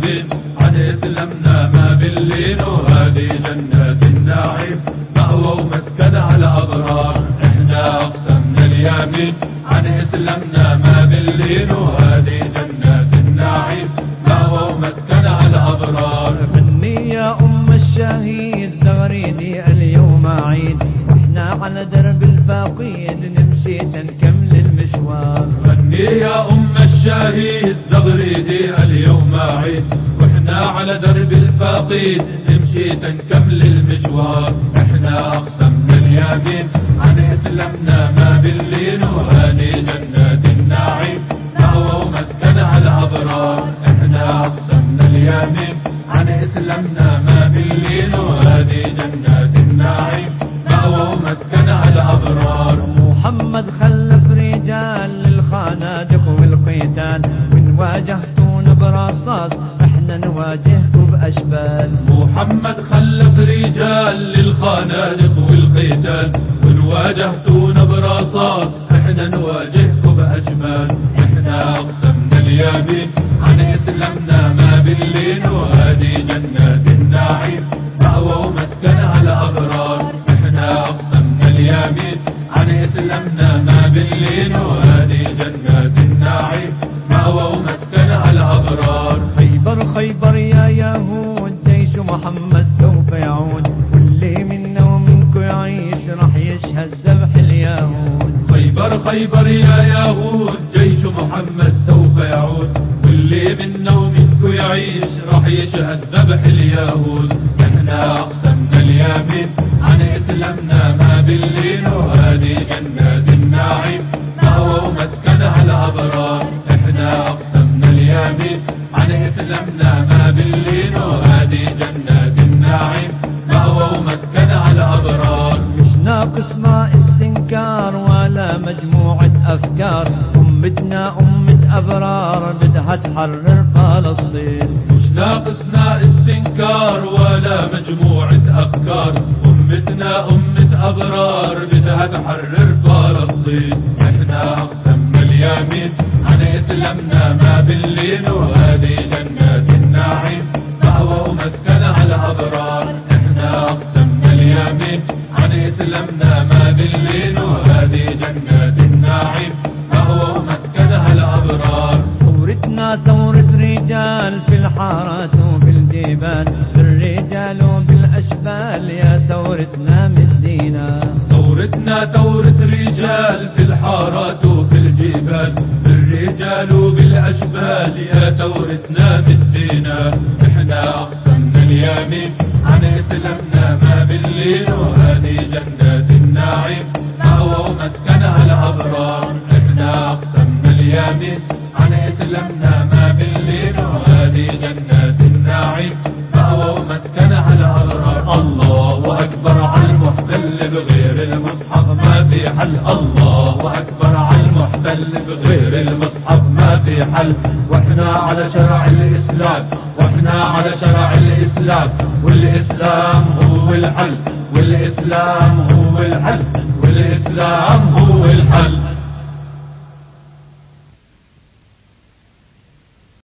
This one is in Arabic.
اليمين عن إسلامنا ما باللين، وهذه جنات النعيم مأوى ومسكنها الأبرار. إحنا أقسمنا اليمين عن إسلامنا ما باللين، وهذه جنات النعيم مأوى ومسكنها الأبرار. مني يا أم الشهيد زغريدي اليوم عيد، واحنا على درب الفاقيد نمشي تنكمل المشوار. غني يا أم الشهيد زغريدي اليوم عيد، واحنا على درب الفاقيد نمشي تنكمل المشوار. احنا أقسمنا اليمين عن إسلامنا ما باللين، وهذه جنات النعيم مأوى ومسكنها الأبرار. احنا أقسمنا اليمين عن إسلامنا ما باللين، وهذه جنات النعيم مأوى ومسكنها الأبرار. محمد خلف رجال للخنادق والقتال، وإن واجهتونا برصاص احنا نواجهكم بأشبال. محمد خلف رجال للخنادق والقتال، وإن واجهتونا برصاص احنا نواجهكم بأشبال. احنا أقسمنا اليمين عن إسلامنا ما باللين، وهذه جنات النعيم مأوى ومسكنها الأبرار. احنا أقسمنا اليمين عن إسلامنا ما باللين، وهذه جنات النعيم مأوى ومسكنها الأبرار. خيبر خيبر يا يهود جيش محمد سوف يعود، واللي منا ومنكم يعيش راح يشهد ذبح اليهود. خيبر خيبر يا يهود جيش محمد سوف يعود، واللي منا ومنكم يعيش راح يشهد ذبح اليهود. احنا أقسمنا اليمين عن إسلامنا ما باللين، وهذه جنات النعيم مأوى ومسكنها الأبرار. احنا أقسمنا اليمين عن إسلامنا ما باللين، وهذه جنات النعيم مأوى ومسكنها الأبرار. مش ناقص ما استنكار ولا مجموعة أفكار، أمتنا أمة أبرار بدها تحرر فلسطين. مش ناقصنا استنكار ولا مجموعة أفكار، أمتنا أمة أبرار بدها تحرر فلسطين. احنا أقسمنا اليمين عن إسلامنا ما باللين، وهذه جنات النعيم مأوى ومسكنها الأبرار. احنا أقسمنا اليمين عن إسلامنا ما باللين، وهذه جنات النعيم مأوى ومسكنها الأبرار. ثورتنا ثورة رجال في الحارات وفي الجبال، بالرجال وبالأشبال يا ثورتنا مدينا. ثورتنا ثورة رجال في الحارات وفي الجبال، بالرجال وبالأشبال يا ثورتنا مدينا. احنا أقسمنا اليمين عن إسلامنا ما باللين، وهذه جنات النعيم مأوى ومسكنها الأبرار. احنا أقسمنا اليمين عن إسلامنا ما باللين، وهذه جنات النعيم مأوى ومسكنها الأبرار. الله أكبر على المحتل بغير المصحف ما في حل. الله أكبر على المحتل بغير المصحف ما في حل. واحنا على شرع الإسلام، واحنا على شرع الإسلام، والإسلام هو الحل، والإسلام هو الحل، والإسلام هو الحل.